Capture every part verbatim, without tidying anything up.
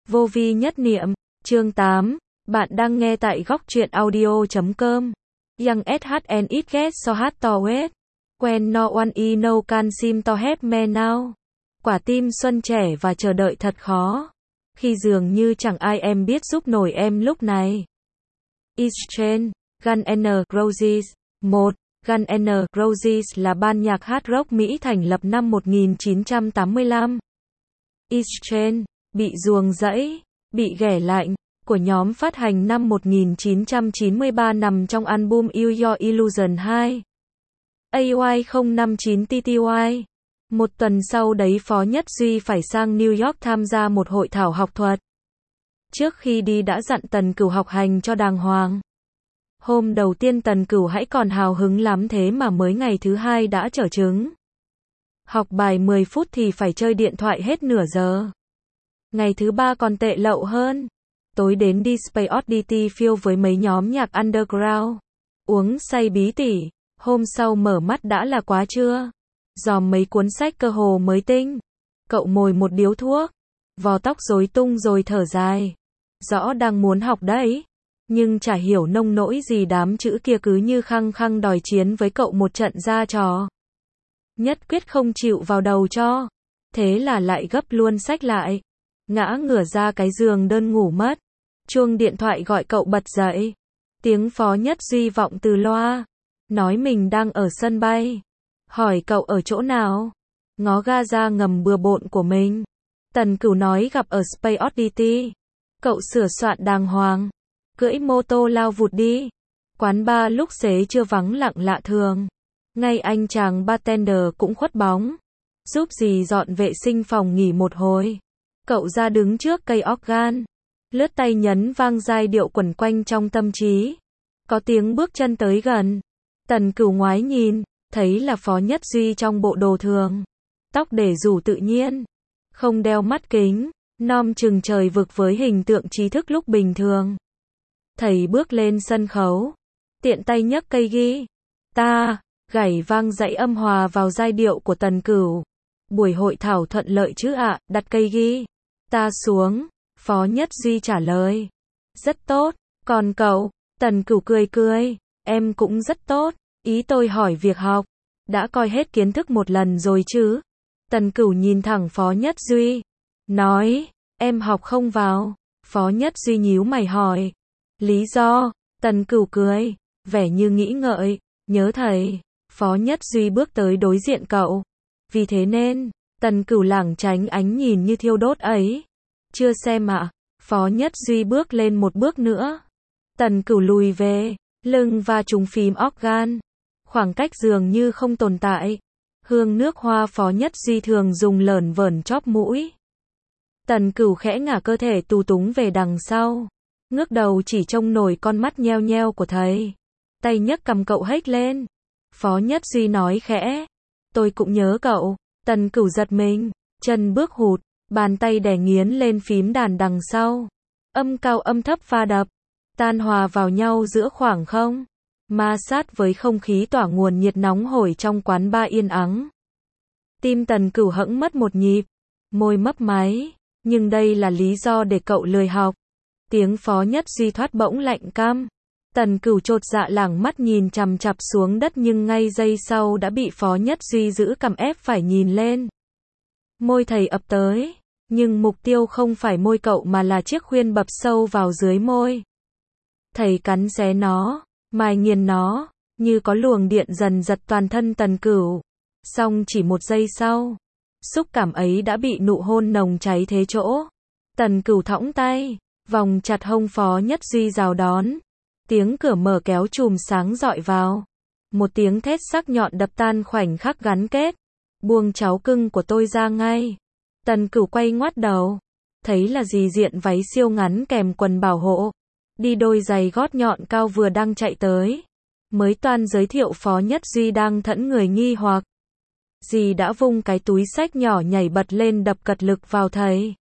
Vô vi nhất niệm, chương tám, bạn đang nghe tại góc truyện audio chấm com. Young ét hát en it get so hard to wait. When no one I know can seem to help me now. Quả tim xuân trẻ và chờ đợi thật khó. Khi dường như chẳng ai em biết giúp nổi em lúc này. Exchange, Guns N' Roses. một. Guns N' Roses là ban nhạc hard rock Mỹ thành lập năm một nghìn chín trăm tám mươi lăm. Exchange, bị ruồng rẫy, bị ghẻ lạnh, của nhóm phát hành năm một nghìn chín trăm chín mươi ba nằm trong album Use Your Illusion hai. A Y không năm chín T T Y. Một tuần sau đấy Phó Nhất Duy phải sang New York tham gia một hội thảo học thuật. Trước khi đi đã dặn Tần Cửu học hành cho đàng hoàng. Hôm đầu tiên Tần Cửu hãy còn hào hứng lắm thế mà mới ngày thứ hai đã trở chứng. Học bài mười phút thì phải chơi điện thoại hết nửa giờ. Ngày thứ ba còn tệ lậu hơn. Tối đến đi Space Oddity Field với mấy nhóm nhạc underground. Uống say bí tỉ. Hôm sau mở mắt đã là quá trưa. Dòm mấy cuốn sách cơ hồ mới tinh. Cậu mồi một điếu thuốc. Vò tóc rối tung rồi thở dài. Rõ đang muốn học đấy. Nhưng chả hiểu nông nỗi gì đám chữ kia cứ như khăng khăng đòi chiến với cậu một trận ra trò. Nhất quyết không chịu vào đầu cho. Thế là lại gấp luôn sách lại. Ngã ngửa ra cái giường đơn ngủ mất. Chuông điện thoại gọi cậu bật dậy. Tiếng Phó Nhất Duy vọng từ loa. Nói mình đang ở sân bay. Hỏi cậu ở chỗ nào. Ngó ga ra ngầm bừa bộn của mình. Tần Cửu nói gặp ở Space Oddity. Cậu sửa soạn đàng hoàng. Cưỡi mô tô lao vụt đi. Quán bar lúc xế chưa vắng lặng lạ thường. Ngay anh chàng bartender cũng khuất bóng. Giúp gì dọn vệ sinh phòng nghỉ một hồi. Cậu ra đứng trước cây organ. Lướt tay nhấn vang giai điệu quẩn quanh trong tâm trí. Có tiếng bước chân tới gần. Tần Cửu ngoái nhìn. Thấy là Phó Nhất Duy trong bộ đồ thường. Tóc để rủ tự nhiên. Không đeo mắt kính. Nom chừng trời vực với hình tượng trí thức lúc bình thường. Thầy bước lên sân khấu. Tiện tay nhấc cây ghi. Ta. Gảy vang dãy âm hòa vào giai điệu của Tần Cửu. Buổi hội thảo thuận lợi chứ ạ, đặt cây ghi. Ta xuống. Phó Nhất Duy trả lời. Rất tốt. Còn cậu? Tần Cửu cười cười. Em cũng rất tốt. Ý tôi hỏi việc học. Đã coi hết kiến thức một lần rồi chứ? Tần Cửu nhìn thẳng Phó Nhất Duy. Nói. Em học không vào. Phó Nhất Duy nhíu mày hỏi. Lý do? Tần Cửu cười. Vẻ như nghĩ ngợi. Nhớ thầy. Phó Nhất Duy bước tới đối diện cậu. Vì thế nên, Tần Cửu lảng tránh ánh nhìn như thiêu đốt ấy. Chưa xem ạ. Phó Nhất Duy bước lên một bước nữa. Tần Cửu lùi về, lưng va trúng phím organ. Khoảng cách dường như không tồn tại. Hương nước hoa Phó Nhất Duy thường dùng lởn vởn chóp mũi. Tần Cửu khẽ ngả cơ thể tù túng về đằng sau. Ngước đầu chỉ trông nổi con mắt nheo nheo của thầy. Tay nhấc cầm cậu hếch lên. Phó Nhất Duy nói khẽ. Tôi cũng nhớ cậu. Tần Cửu giật mình. Chân bước hụt. Bàn tay đè nghiến lên phím đàn đằng sau. Âm cao âm thấp pha đập. Tan hòa vào nhau giữa khoảng không. Ma sát với không khí tỏa nguồn nhiệt nóng hổi trong quán bar yên ắng. Tim Tần Cửu hẫng mất một nhịp. Môi mấp máy. Nhưng đây là lý do để cậu lười học. Tiếng Phó Nhất Duy thoát bỗng lạnh căm. Tần Cửu chột dạ lảng mắt nhìn chằm chằm xuống đất nhưng ngay giây sau đã bị Phó Nhất Duy giữ cầm ép phải nhìn lên. Môi thầy ập tới. Nhưng mục tiêu không phải môi cậu mà là chiếc khuyên bập sâu vào dưới môi. Thầy cắn xé nó. Mài nghiền nó. Như có luồng điện dần giật toàn thân Tần Cửu. Xong chỉ một giây sau. Xúc cảm ấy đã bị nụ hôn nồng cháy thế chỗ. Tần Cửu thõng tay. Vòng chặt hông Phó Nhất Duy rào đón. Tiếng cửa mở kéo chùm sáng dọi vào. Một tiếng thét sắc nhọn đập tan khoảnh khắc gắn kết. Buông cháu cưng của tôi ra ngay. Tần Cửu quay ngoắt đầu. Thấy là dì diện váy siêu ngắn kèm quần bảo hộ. Đi đôi giày gót nhọn cao vừa đang chạy tới. Mới toan giới thiệu Phó Nhất Duy đang thẫn người nghi hoặc. Dì đã vung cái túi xách nhỏ nhảy bật lên đập cật lực vào thầy.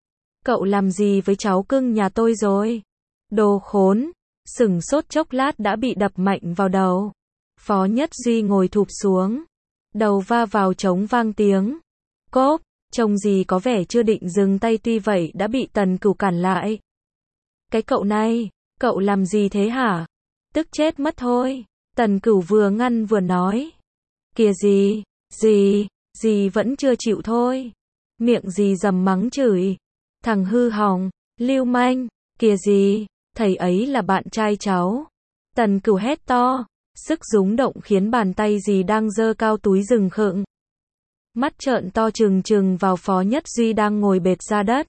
Cậu làm gì với cháu cưng nhà tôi rồi? Đồ khốn. Sửng sốt chốc lát đã bị đập mạnh vào đầu. Phó Nhất Duy ngồi thụp xuống. Đầu va vào trống vang tiếng. Cốp. Trông gì có vẻ chưa định dừng tay, tuy vậy đã bị Tần Cửu cản lại. Cái cậu này, cậu làm gì thế hả? Tức chết mất thôi. Tần Cửu vừa ngăn vừa nói. Kìa gì, gì, gì vẫn chưa chịu thôi. Miệng gì dầm mắng chửi. Thằng hư hỏng, lưu manh, kìa gì, thầy ấy là bạn trai cháu. Tần Cửu hét to, sức rúng động khiến bàn tay gì đang giơ cao túi rừng khựng. Mắt trợn to trừng trừng vào Phó Nhất Duy đang ngồi bệt ra đất.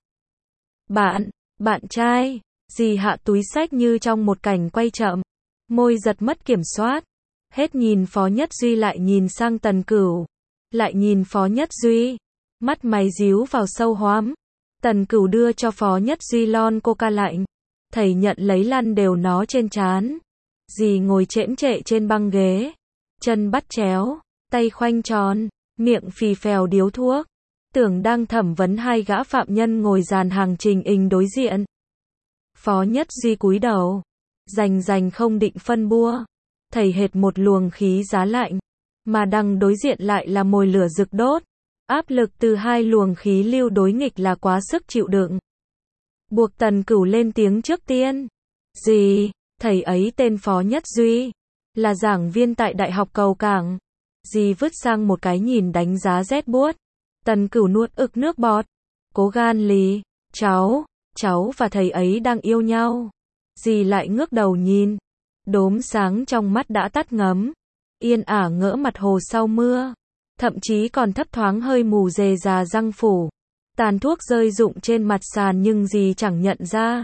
Bạn, bạn trai, dì hạ túi xách như trong một cảnh quay chậm. Môi giật mất kiểm soát. Hết nhìn Phó Nhất Duy lại nhìn sang Tần Cửu. Lại nhìn Phó Nhất Duy. Mắt mày díu vào sâu hoắm. Tần Cửu đưa cho Phó Nhất Duy lon coca lạnh. Thầy nhận lấy lăn đều nó trên trán. Dì ngồi chễm chệ trên băng ghế. Chân bắt chéo, tay khoanh tròn, miệng phì phèo điếu thuốc. Tưởng đang thẩm vấn hai gã phạm nhân ngồi dàn hàng trình hình đối diện. Phó Nhất Duy cúi đầu. Rành rành không định phân bua. Thầy hệt một luồng khí giá lạnh. Mà đằng đối diện lại là mồi lửa rực đốt. Áp lực từ hai luồng khí lưu đối nghịch là quá sức chịu đựng. Buộc Tần Cửu lên tiếng trước tiên. Gì, thầy ấy tên Phó Nhất Duy. Là giảng viên tại Đại học Cầu Cảng. Dì vứt sang một cái nhìn đánh giá rét buốt. Tần Cửu nuốt ực nước bọt. Cố gan lì, cháu, cháu và thầy ấy đang yêu nhau. Dì lại ngước đầu nhìn. Đốm sáng trong mắt đã tắt ngấm. Yên ả ngỡ mặt hồ sau mưa. Thậm chí còn thấp thoáng hơi mù dề già răng phủ. Tàn thuốc rơi rụng trên mặt sàn nhưng dì chẳng nhận ra.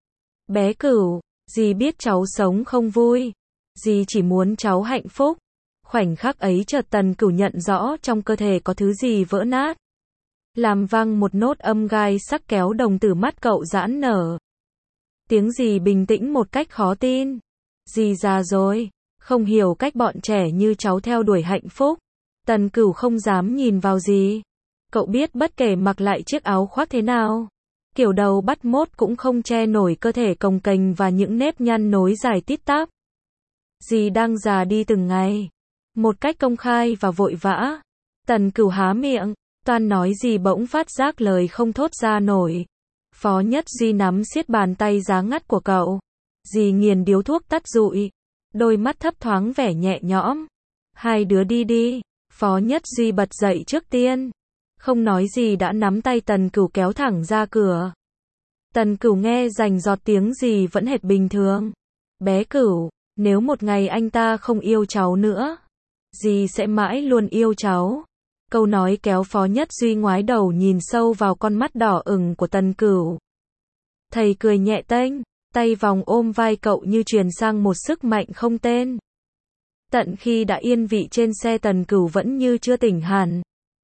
Bé Cửu, dì biết cháu sống không vui. Dì chỉ muốn cháu hạnh phúc. Khoảnh khắc ấy chợt Tần Cửu nhận rõ trong cơ thể có thứ gì vỡ nát. Làm vang một nốt âm gai sắc kéo đồng tử mắt cậu giãn nở. Tiếng dì bình tĩnh một cách khó tin. Dì già rồi, không hiểu cách bọn trẻ như cháu theo đuổi hạnh phúc. Tần Cửu không dám nhìn vào dì. Cậu biết bất kể mặc lại chiếc áo khoác thế nào, kiểu đầu bắt mốt cũng không che nổi cơ thể cồng kềnh và những nếp nhăn nối dài tít tắp. Dì đang già đi từng ngày. Một cách công khai và vội vã. Tần Cửu há miệng, toan nói gì bỗng phát giác lời không thốt ra nổi. Phó Nhất Duy nắm siết bàn tay giá ngắt của cậu. Dì nghiền điếu thuốc tắt rụi. Đôi mắt thấp thoáng vẻ nhẹ nhõm. Hai đứa đi đi. Phó Nhất Duy bật dậy trước tiên. Không nói gì đã nắm tay Tần Cửu kéo thẳng ra cửa. Tần Cửu nghe rành giọt tiếng gì vẫn hệt bình thường. Bé Cửu, nếu một ngày anh ta không yêu cháu nữa, dì sẽ mãi luôn yêu cháu. Câu nói kéo Phó Nhất Duy ngoái đầu nhìn sâu vào con mắt đỏ ửng của Tần Cửu. Thầy cười nhẹ tênh, tay vòng ôm vai cậu như truyền sang một sức mạnh không tên. Tận khi đã yên vị trên xe Tần Cửu vẫn như chưa tỉnh hẳn.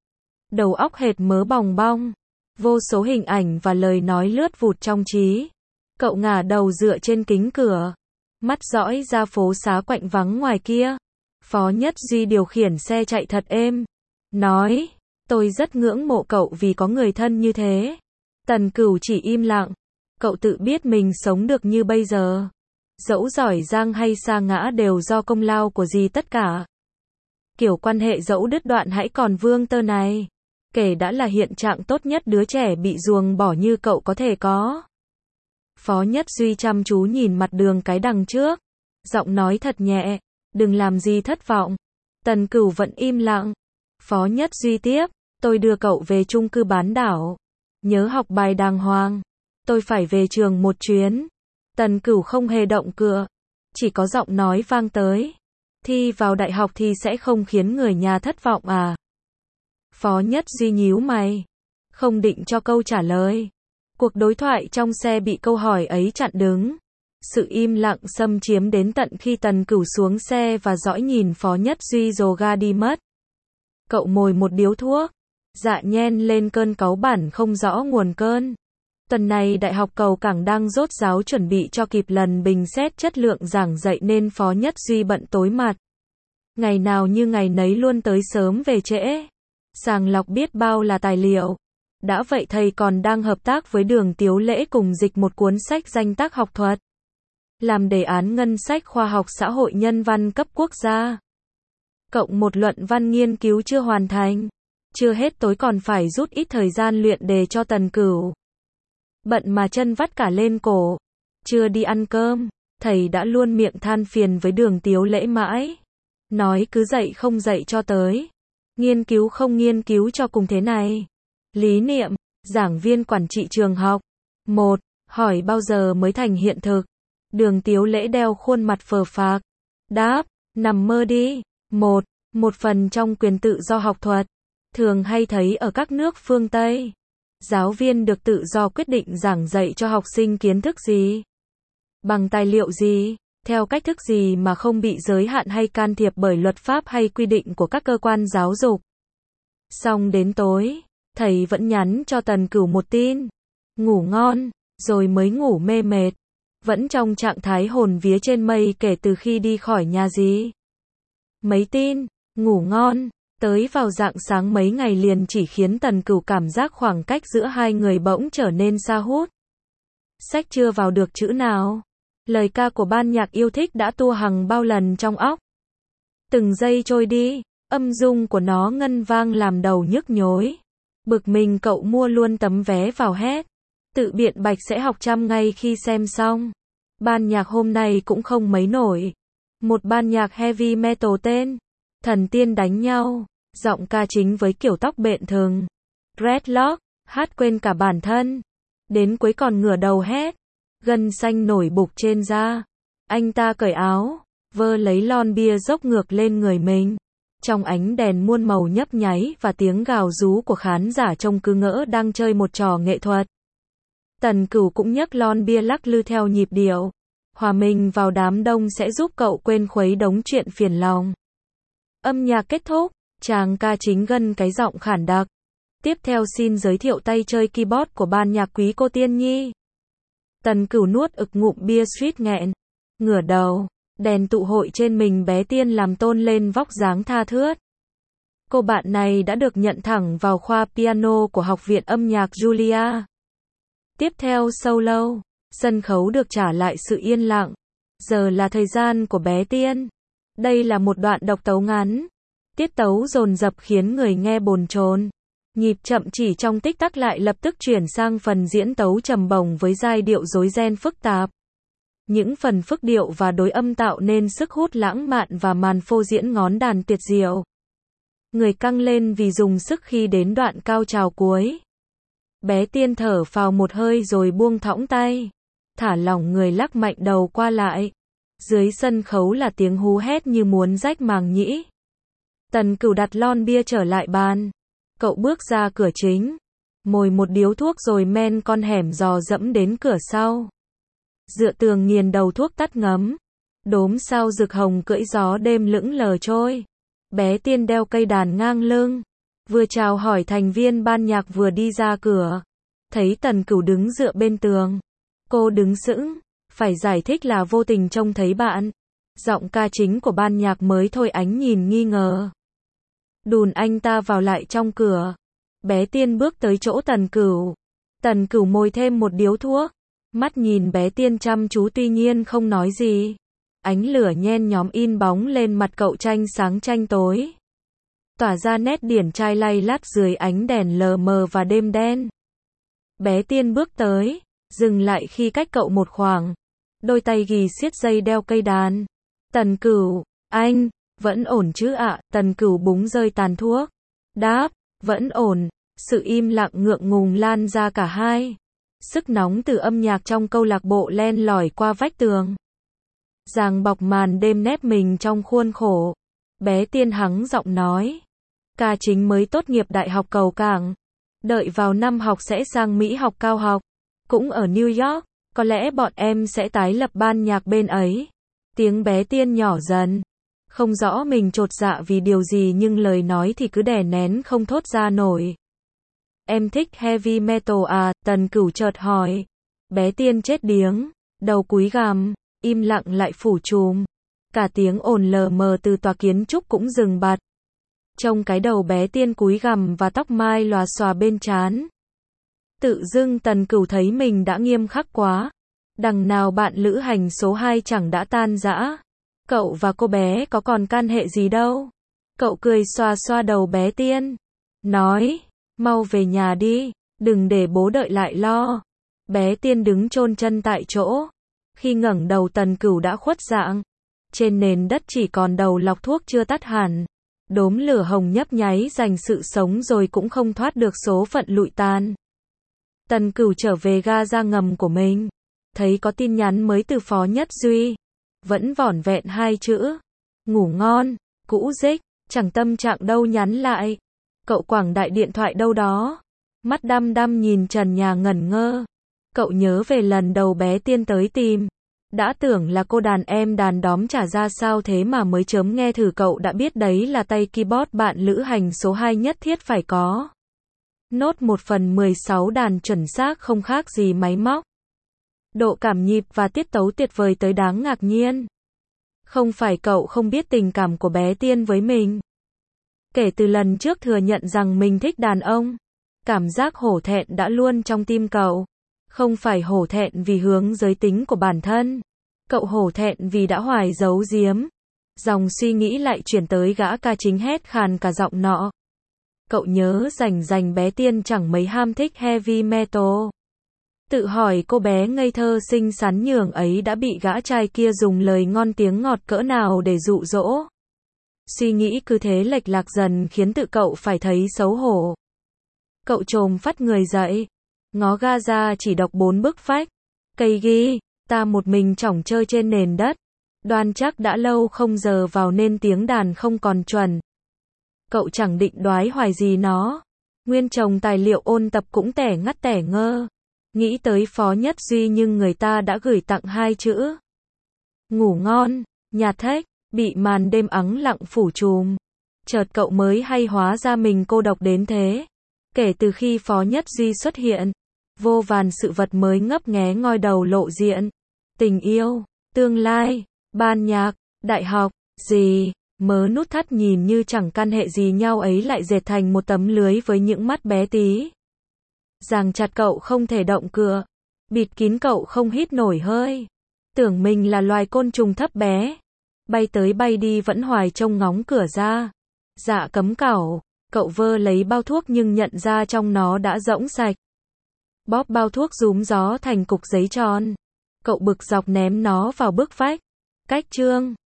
Đầu óc hệt mớ bòng bong. Vô số hình ảnh và lời nói lướt vụt trong trí. Cậu ngả đầu dựa trên kính cửa. Mắt dõi ra phố xá quạnh vắng ngoài kia. Phó Nhất Duy điều khiển xe chạy thật êm. Nói, tôi rất ngưỡng mộ cậu vì có người thân như thế. Tần Cửu chỉ im lặng. Cậu tự biết mình sống được như bây giờ. Dẫu giỏi giang hay sa ngã đều do công lao của dì tất cả. Kiểu quan hệ dẫu đứt đoạn hãy còn vương tơ này. Kể đã là hiện trạng tốt nhất đứa trẻ bị ruồng bỏ như cậu có thể có. Phó Nhất Duy chăm chú nhìn mặt đường cái đằng trước. Giọng nói thật nhẹ. Đừng làm gì thất vọng. Tần Cửu vẫn im lặng. Phó Nhất Duy tiếp. Tôi đưa cậu về chung cư bán đảo. Nhớ học bài đàng hoàng. Tôi phải về trường một chuyến. Tần Cửu không hề động cựa. Chỉ có giọng nói vang tới. Thi vào đại học thì sẽ không khiến người nhà thất vọng à? Phó Nhất Duy nhíu mày. Không định cho câu trả lời. Cuộc đối thoại trong xe bị câu hỏi ấy chặn đứng. Sự im lặng xâm chiếm đến tận khi Tần Cửu xuống xe và dõi nhìn Phó Nhất Duy dồ ga đi mất. Cậu mồi một điếu thuốc. Dạ nhen lên cơn cáu bản không rõ nguồn cơn. Tuần này Đại học Cầu Cảng đang dốt giáo chuẩn bị cho kịp lần bình xét chất lượng giảng dạy nên Phó Nhất Duy bận tối mặt. Ngày nào như ngày nấy luôn tới sớm về trễ. Sàng lọc biết bao là tài liệu. Đã vậy thầy còn đang hợp tác với Đường Tiếu Lễ cùng dịch một cuốn sách danh tác học thuật. Làm đề án ngân sách khoa học xã hội nhân văn cấp quốc gia. Cộng một luận văn nghiên cứu chưa hoàn thành. Chưa hết tối còn phải rút ít thời gian luyện đề cho Tần Cửu. Bận mà chân vắt cả lên cổ. Chưa đi ăn cơm, thầy đã luôn miệng than phiền với Đường Tiếu Lễ mãi. Nói cứ dạy không dạy cho tới. Nghiên cứu không nghiên cứu cho cùng thế này. Lý Niệm, giảng viên quản trị trường học. một. Hỏi bao giờ mới thành hiện thực? Đường Tiếu Lễ đeo khuôn mặt phờ phạc. Đáp, nằm mơ đi. một. Một phần trong quyền tự do học thuật. Thường hay thấy ở các nước phương Tây. Giáo viên được tự do quyết định giảng dạy cho học sinh kiến thức gì. Bằng tài liệu gì. Theo cách thức gì mà không bị giới hạn hay can thiệp bởi luật pháp hay quy định của các cơ quan giáo dục. Xong đến tối, thầy vẫn nhắn cho Tần Cửu một tin. Ngủ ngon, rồi mới ngủ mê mệt. Vẫn trong trạng thái hồn vía trên mây kể từ khi đi khỏi nhà gì. Mấy tin, ngủ ngon, tới vào rạng sáng mấy ngày liền chỉ khiến Tần Cửu cảm giác khoảng cách giữa hai người bỗng trở nên xa hút. Sách chưa vào được chữ nào. Lời ca của ban nhạc yêu thích đã tua hằng bao lần trong óc. Từng giây trôi đi, âm dung của nó ngân vang làm đầu nhức nhối. Bực mình cậu mua luôn tấm vé vào hết. Tự biện bạch sẽ học chăm ngay khi xem xong. Ban nhạc hôm nay cũng không mấy nổi. Một ban nhạc heavy metal tên Thần Tiên đánh nhau. Giọng ca chính với kiểu tóc bện thừng. Dreadlock, hát quên cả bản thân. Đến cuối còn ngửa đầu hét. Gân xanh nổi bục trên da. Anh ta cởi áo, vơ lấy lon bia dốc ngược lên người mình. Trong ánh đèn muôn màu nhấp nháy và tiếng gào rú của khán giả trông cứ ngỡ đang chơi một trò nghệ thuật. Tần Cửu cũng nhấc lon bia lắc lư theo nhịp điệu. Hòa mình vào đám đông sẽ giúp cậu quên khuấy đống chuyện phiền lòng. Âm nhạc kết thúc, chàng ca chính gân cái giọng khản đặc. Tiếp theo xin giới thiệu tay chơi keyboard của ban nhạc quý cô Tiên Nhi. Tần Cửu nuốt ực ngụm bia suýt nghẹn. Ngửa đầu, đèn tụ hội trên mình bé Tiên làm tôn lên vóc dáng tha thướt. Cô bạn này đã được nhận thẳng vào khoa piano của Học viện âm nhạc Julia. Tiếp theo solo, sân khấu được trả lại sự yên lặng. Giờ là thời gian của bé Tiên. Đây là một đoạn độc tấu ngắn. Tiết tấu dồn dập khiến người nghe bồn chồn. Nhịp chậm chỉ trong tích tắc lại lập tức chuyển sang phần diễn tấu trầm bổng với giai điệu rối ren phức tạp. Những phần phức điệu và đối âm tạo nên sức hút lãng mạn và màn phô diễn ngón đàn tuyệt diệu. Người căng lên vì dùng sức khi đến đoạn cao trào cuối. Bé Tiên thở phào một hơi rồi buông thõng tay. Thả lỏng người lắc mạnh đầu qua lại. Dưới sân khấu là tiếng hú hét như muốn rách màng nhĩ. Tần Cửu đặt lon bia trở lại bàn. Cậu bước ra cửa chính. Mồi một điếu thuốc rồi men con hẻm dò dẫm đến cửa sau. Dựa tường nghiền đầu thuốc tắt ngấm. Đốm sao rực hồng cưỡi gió đêm lững lờ trôi. Bé Tiên đeo cây đàn ngang lưng. Vừa chào hỏi thành viên ban nhạc vừa đi ra cửa. Thấy Tần Cửu đứng dựa bên tường. Cô đứng sững. Phải giải thích là vô tình trông thấy bạn. Giọng ca chính của ban nhạc mới thôi ánh nhìn nghi ngờ. Đùn anh ta vào lại trong cửa. Bé Tiên bước tới chỗ Tần Cửu. Tần Cửu môi thêm một điếu thuốc. Mắt nhìn bé Tiên chăm chú tuy nhiên không nói gì. Ánh lửa nhen nhóm in bóng lên mặt cậu tranh sáng tranh tối. Tỏa ra nét điển trai lay lắt dưới ánh đèn lờ mờ và đêm đen. Bé Tiên bước tới, dừng lại khi cách cậu một khoảng. Đôi tay ghì siết dây đeo cây đàn. Tần Cửu, anh, vẫn ổn chứ ạ? Tần Cửu búng rơi tàn thuốc. Đáp, vẫn ổn. Sự im lặng ngượng ngùng lan ra cả hai. Sức nóng từ âm nhạc trong câu lạc bộ len lỏi qua vách tường. Ràng bọc màn đêm nép mình trong khuôn khổ. Bé Tiên hắng giọng nói. Ca chính mới tốt nghiệp đại học Cầu Cảng. Đợi vào năm học sẽ sang Mỹ học cao học. Cũng ở New York. Có lẽ bọn em sẽ tái lập ban nhạc bên ấy. Tiếng bé Tiên nhỏ dần. Không rõ mình chột dạ vì điều gì nhưng lời nói thì cứ đè nén không thốt ra nổi. Em thích heavy metal à? Tần Cửu chợt hỏi. Bé Tiên chết điếng. Đầu cúi gằm. Im lặng lại phủ trùm. Cả tiếng ồn lờ mờ từ tòa kiến trúc cũng dừng bặt. Trông cái đầu bé Tiên cúi gằm và tóc mai lòa xòa bên trán. Tự dưng Tần Cửu thấy mình đã nghiêm khắc quá. Đằng nào bạn lữ hành số hai chẳng đã tan rã. Cậu và cô bé có còn can hệ gì đâu. Cậu cười xoa xoa đầu bé Tiên. nói, mau về nhà đi, đừng để bố đợi lại lo. Bé Tiên đứng chôn chân tại chỗ. Khi ngẩng đầu Tần Cửu đã khuất dạng. Trên nền đất chỉ còn đầu lọc thuốc chưa tắt hẳn. Đốm lửa hồng nhấp nháy giành sự sống rồi cũng không thoát được số phận lụi tan. Tần Cửu trở về ga ra ngầm của mình. Thấy có tin nhắn mới từ Phó Nhất Duy. Vẫn vỏn vẹn hai chữ. Ngủ ngon, cũ dích, chẳng tâm trạng đâu nhắn lại. Cậu quẳng đại điện thoại đâu đó. Mắt đăm đăm nhìn trần nhà ngẩn ngơ. Cậu nhớ về lần đầu bé Tiên tới tìm. Đã tưởng là cô đàn em đàn đóm trả ra sao thế mà mới chớm nghe thử cậu đã biết đấy là tay keyboard bạn lữ hành số hai nhất thiết phải có. Nốt một phần mười sáu đàn chuẩn xác không khác gì máy móc. Độ cảm nhịp và tiết tấu tuyệt vời tới đáng ngạc nhiên. Không phải cậu không biết tình cảm của bé Tiên với mình. Kể từ lần trước thừa nhận rằng mình thích đàn ông, cảm giác hổ thẹn đã luôn trong tim cậu. Không phải hổ thẹn vì hướng giới tính của bản thân. Cậu hổ thẹn vì đã hoài giấu giếm. Dòng suy nghĩ lại chuyển tới gã ca chính hét khàn cả giọng nọ. Cậu nhớ rành rành bé Tiên chẳng mấy ham thích heavy metal. Tự hỏi cô bé ngây thơ xinh xắn nhường ấy đã bị gã trai kia dùng lời ngon tiếng ngọt cỡ nào để dụ dỗ. Suy nghĩ cứ thế lệch lạc dần khiến tự cậu phải thấy xấu hổ. Cậu chồm phát người dậy. Ngó ga ra chỉ đọc bốn bức phách. Cây ghi, ta một mình chỏng chơi trên nền đất. Đoan chắc đã lâu không giờ vào nên tiếng đàn không còn chuẩn. Cậu chẳng định đoái hoài gì nó. Nguyên chồng tài liệu ôn tập cũng tẻ ngắt tẻ ngơ. Nghĩ tới Phó Nhất Duy nhưng người ta đã gửi tặng hai chữ. Ngủ ngon, nhạt thách, bị màn đêm ắng lặng phủ trùm. Chợt cậu mới hay hóa ra mình cô độc đến thế. Kể từ khi Phó Nhất Duy xuất hiện, vô vàn sự vật mới ngấp nghé ngoi đầu lộ diện. Tình yêu, tương lai, ban nhạc, đại học, gì, mớ nút thắt nhìn như chẳng căn hệ gì nhau ấy lại dệt thành một tấm lưới với những mắt bé tí. Ràng chặt cậu không thể động cựa, bịt kín cậu không hít nổi hơi. Tưởng mình là loài côn trùng thấp bé, bay tới bay đi vẫn hoài trông ngóng cửa ra. Dạ cấm cẩu, cậu vơ lấy bao thuốc nhưng nhận ra trong nó đã rỗng sạch. Bóp bao thuốc rúm gió thành cục giấy tròn. Cậu bực dọc ném nó vào bức vách. Cách chương